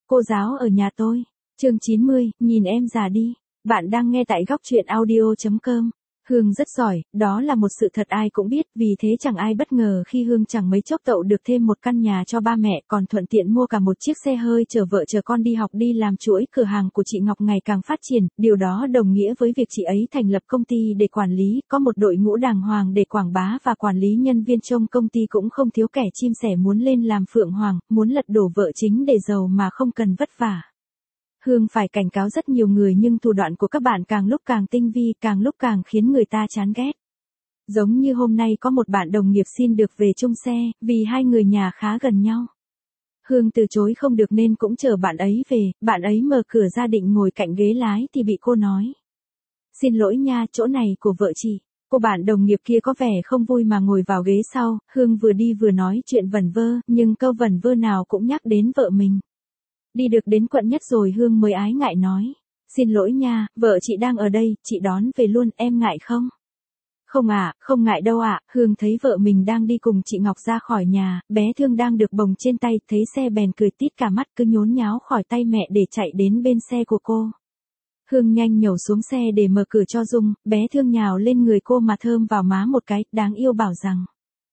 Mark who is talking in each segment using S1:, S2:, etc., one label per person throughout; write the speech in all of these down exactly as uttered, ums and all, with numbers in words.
S1: Cô giáo ở nhà tôi. Chương chín mươi, nhìn em già đi. Bạn đang nghe tại góc truyện audio chấm com. Hương rất giỏi, đó là một sự thật ai cũng biết, vì thế chẳng ai bất ngờ khi Hương chẳng mấy chốc tậu được thêm một căn nhà cho ba mẹ, còn thuận tiện mua cả một chiếc xe hơi chở vợ chở con đi học đi làm. Chuỗi cửa hàng của chị Ngọc ngày càng phát triển, điều đó đồng nghĩa với việc chị ấy thành lập công ty để quản lý, có một đội ngũ đàng hoàng để quảng bá và quản lý nhân viên. Trong công ty cũng không thiếu kẻ chim sẻ muốn lên làm phượng hoàng, muốn lật đổ vợ chính để giàu mà không cần vất vả. Hương phải cảnh cáo rất nhiều người nhưng thủ đoạn của các bạn càng lúc càng tinh vi, càng lúc càng khiến người ta chán ghét. Giống như hôm nay có một bạn đồng nghiệp xin được về chung xe, vì hai người nhà khá gần nhau. Hương từ chối không được nên cũng chờ bạn ấy về, bạn ấy mở cửa ra định ngồi cạnh ghế lái thì bị cô nói. Xin lỗi nha, chỗ này của vợ chị. Cô bạn đồng nghiệp kia có vẻ không vui mà ngồi vào ghế sau. Hương vừa đi vừa nói chuyện vẩn vơ, nhưng câu vẩn vơ nào cũng nhắc đến vợ mình. Đi được đến quận nhất rồi Hương mới ái ngại nói. Xin lỗi nha, vợ chị đang ở đây, chị đón về luôn, em ngại không? Không ạ, à, không ngại đâu ạ. À. Hương thấy vợ mình đang đi cùng chị Ngọc ra khỏi nhà, bé Thương đang được bồng trên tay, thấy xe bèn cười tít cả mắt, cứ nhốn nháo khỏi tay mẹ để chạy đến bên xe của cô. Hương nhanh nhảy xuống xe để mở cửa cho Dung, bé Thương nhào lên người cô mà thơm vào má một cái, đáng yêu bảo rằng.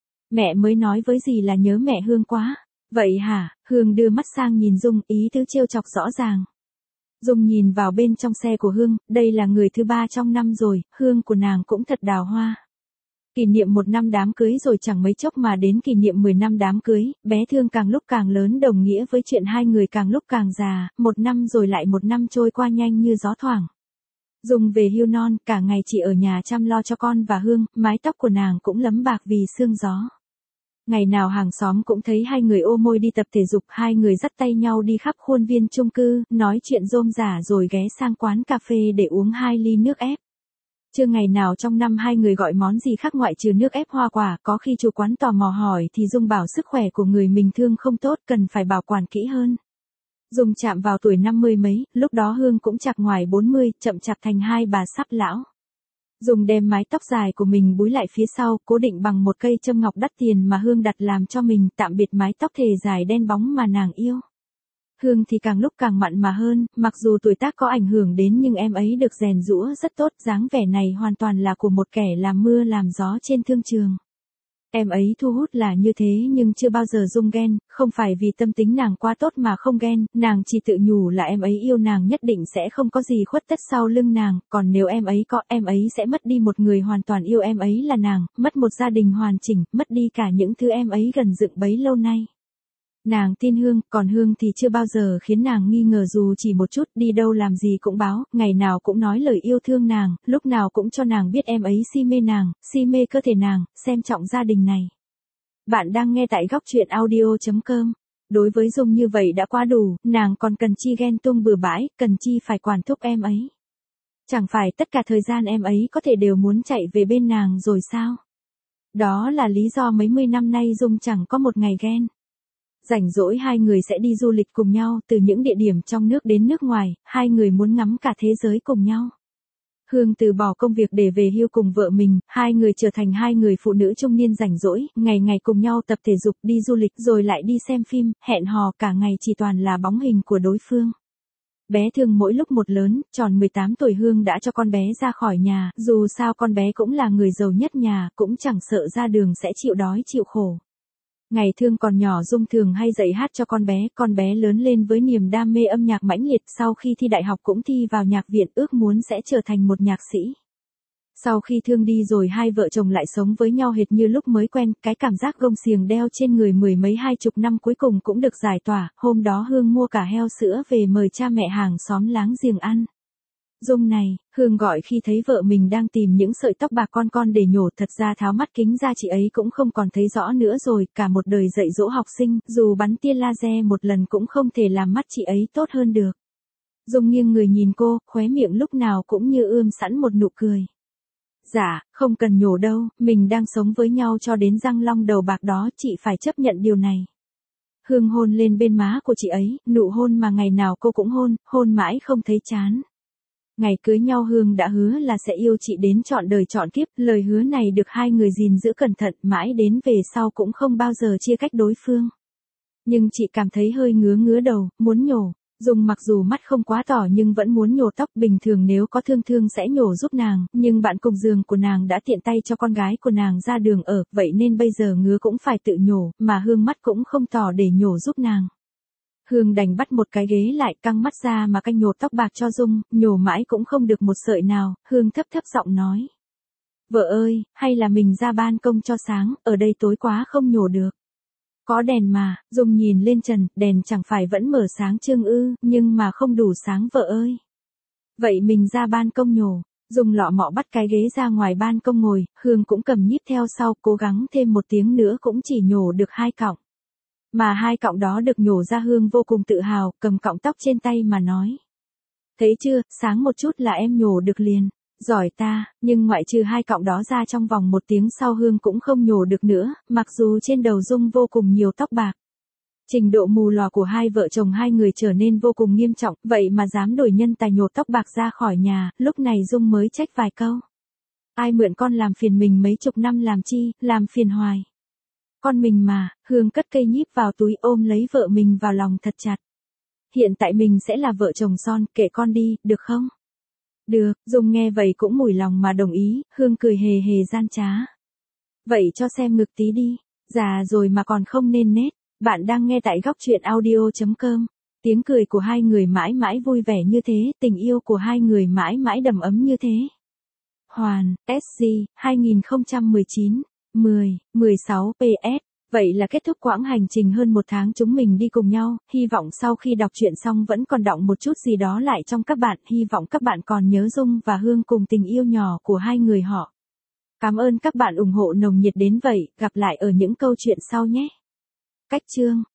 S1: Mẹ mới nói với gì là nhớ mẹ Hương quá. Vậy hả? Hương đưa mắt sang nhìn Dung, ý tứ trêu chọc rõ ràng. Dung nhìn vào bên trong xe của Hương, đây là người thứ ba trong năm rồi, Hương của nàng cũng thật đào hoa. Kỷ niệm một năm đám cưới rồi chẳng mấy chốc mà đến kỷ niệm mười năm đám cưới, bé Thương càng lúc càng lớn đồng nghĩa với chuyện hai người càng lúc càng già, một năm rồi lại một năm trôi qua nhanh như gió thoảng. Dung về hưu non, cả ngày chỉ ở nhà chăm lo cho con và Hương, mái tóc của nàng cũng lấm bạc vì sương gió. Ngày nào hàng xóm cũng thấy hai người ôm môi đi tập thể dục, hai người dắt tay nhau đi khắp khuôn viên chung cư, nói chuyện rôm rả rồi ghé sang quán cà phê để uống hai ly nước ép. Chưa ngày nào trong năm hai người gọi món gì khác ngoại trừ nước ép hoa quả, có khi chủ quán tò mò hỏi thì Dung bảo sức khỏe của người mình thương không tốt, cần phải bảo quản kỹ hơn. Dung chạm vào tuổi năm mươi mấy, lúc đó Hương cũng chạc ngoài bốn mươi, chậm chạp thành hai bà sắp lão. Dung đem mái tóc dài của mình búi lại phía sau, cố định bằng một cây châm ngọc đắt tiền mà Hương đặt làm cho mình, tạm biệt mái tóc thề dài đen bóng mà nàng yêu. Hương thì càng lúc càng mặn mà hơn, mặc dù tuổi tác có ảnh hưởng đến nhưng em ấy được rèn giũa rất tốt, dáng vẻ này hoàn toàn là của một kẻ làm mưa làm gió trên thương trường. Em ấy thu hút là như thế nhưng chưa bao giờ Dung ghen, không phải vì tâm tính nàng quá tốt mà không ghen, nàng chỉ tự nhủ là em ấy yêu nàng nhất định sẽ không có gì khuất tất sau lưng nàng, còn nếu em ấy có, em ấy sẽ mất đi một người hoàn toàn yêu em ấy là nàng, mất một gia đình hoàn chỉnh, mất đi cả những thứ em ấy gần dựng bấy lâu nay. Nàng tin Hương, còn Hương thì chưa bao giờ khiến nàng nghi ngờ dù chỉ một chút, đi đâu làm gì cũng báo, ngày nào cũng nói lời yêu thương nàng, lúc nào cũng cho nàng biết em ấy si mê nàng, si mê cơ thể nàng, xem trọng gia đình này. Bạn đang nghe tại góc truyện audio chấm com. Đối với Dung như vậy đã quá đủ, nàng còn cần chi ghen tuông bừa bãi, cần chi phải quản thúc em ấy. Chẳng phải tất cả thời gian em ấy có thể đều muốn chạy về bên nàng rồi sao? Đó là lý do mấy mươi năm nay Dung chẳng có một ngày ghen. Rảnh rỗi hai người sẽ đi du lịch cùng nhau, từ những địa điểm trong nước đến nước ngoài, hai người muốn ngắm cả thế giới cùng nhau. Hương từ bỏ công việc để về hưu cùng vợ mình, hai người trở thành hai người phụ nữ trung niên rảnh rỗi, ngày ngày cùng nhau tập thể dục, đi du lịch rồi lại đi xem phim, hẹn hò cả ngày chỉ toàn là bóng hình của đối phương. Bé Thương mỗi lúc một lớn, tròn mười tám tuổi Hương đã cho con bé ra khỏi nhà, dù sao con bé cũng là người giàu nhất nhà, cũng chẳng sợ ra đường sẽ chịu đói chịu khổ. Ngày Thương còn nhỏ Dung thường hay dạy hát cho con bé, con bé lớn lên với niềm đam mê âm nhạc mãnh liệt, sau khi thi đại học cũng thi vào nhạc viện, ước muốn sẽ trở thành một nhạc sĩ. Sau khi Thương đi rồi hai vợ chồng lại sống với nhau hệt như lúc mới quen, cái cảm giác gông xiềng đeo trên người mười mấy hai chục năm cuối cùng cũng được giải tỏa, hôm đó Hương mua cả heo sữa về mời cha mẹ hàng xóm láng giềng ăn. Dung này, Hương gọi khi thấy vợ mình đang tìm những sợi tóc bạc con con để nhổ, thật ra tháo mắt kính ra chị ấy cũng không còn thấy rõ nữa rồi, cả một đời dạy dỗ học sinh, dù bắn tia laser một lần cũng không thể làm mắt chị ấy tốt hơn được. Dung nghiêng người nhìn cô, khóe miệng lúc nào cũng như ươm sẵn một nụ cười. Dạ, không cần nhổ đâu, mình đang sống với nhau cho đến răng long đầu bạc đó, chị phải chấp nhận điều này. Hương hôn lên bên má của chị ấy, nụ hôn mà ngày nào cô cũng hôn, hôn mãi không thấy chán. Ngày cưới nhau Hương đã hứa là sẽ yêu chị đến trọn đời trọn kiếp, lời hứa này được hai người gìn giữ cẩn thận, mãi đến về sau cũng không bao giờ chia cách đối phương. Nhưng chị cảm thấy hơi ngứa ngứa đầu, muốn nhổ. Dung mặc dù mắt không quá tỏ nhưng vẫn muốn nhổ tóc, bình thường nếu có thương thương sẽ nhổ giúp nàng, nhưng bạn cùng giường của nàng đã tiện tay cho con gái của nàng ra đường ở, vậy nên bây giờ ngứa cũng phải tự nhổ, mà Hương mắt cũng không tỏ để nhổ giúp nàng. Hương đành bắt một cái ghế lại, căng mắt ra mà canh nhổ tóc bạc cho Dung, nhổ mãi cũng không được một sợi nào, Hương thấp thấp giọng nói. Vợ ơi, hay là mình ra ban công cho sáng, ở đây tối quá không nhổ được. Có đèn mà, Dung nhìn lên trần, đèn chẳng phải vẫn mở sáng trưng ư, nhưng mà không đủ sáng vợ ơi. Vậy mình ra ban công nhổ, Dung lọ mọ bắt cái ghế ra ngoài ban công ngồi, Hương cũng cầm nhíp theo sau, cố gắng thêm một tiếng nữa cũng chỉ nhổ được hai cọng. Mà hai cọng đó được nhổ ra Hương vô cùng tự hào, cầm cọng tóc trên tay mà nói. Thấy chưa, sáng một chút là em nhổ được liền. Giỏi ta, nhưng ngoại trừ hai cọng đó ra trong vòng một tiếng sau Hương cũng không nhổ được nữa, mặc dù trên đầu Dung vô cùng nhiều tóc bạc. Trình độ mù lòa của hai vợ chồng hai người trở nên vô cùng nghiêm trọng, vậy mà dám đổi nhân tài nhổ tóc bạc ra khỏi nhà, lúc này Dung mới trách vài câu. Ai mượn con làm phiền mình mấy chục năm làm chi, làm phiền hoài. Con mình mà, Hương cất cây nhíp vào túi ôm lấy vợ mình vào lòng thật chặt. Hiện tại mình sẽ là vợ chồng son, kệ con đi, được không? Được, Dung nghe vậy cũng mủi lòng mà đồng ý, Hương cười hề hề gian trá. Vậy cho xem ngực tí đi, già rồi mà còn không nên nết. Bạn đang nghe tại góc truyện audio chấm com. Tiếng cười của hai người mãi mãi vui vẻ như thế, tình yêu của hai người mãi mãi đầm ấm như thế. Hoàn, ét giê, hai không một chín, mười, mười sáu pê ét. Vậy là kết thúc quãng hành trình hơn một tháng chúng mình đi cùng nhau, hy vọng sau khi đọc truyện xong vẫn còn đọng một chút gì đó lại trong các bạn, hy vọng các bạn còn nhớ Dung và Hương cùng tình yêu nhỏ của hai người họ. Cảm ơn các bạn ủng hộ nồng nhiệt đến vậy, gặp lại ở những câu chuyện sau nhé. Cách chương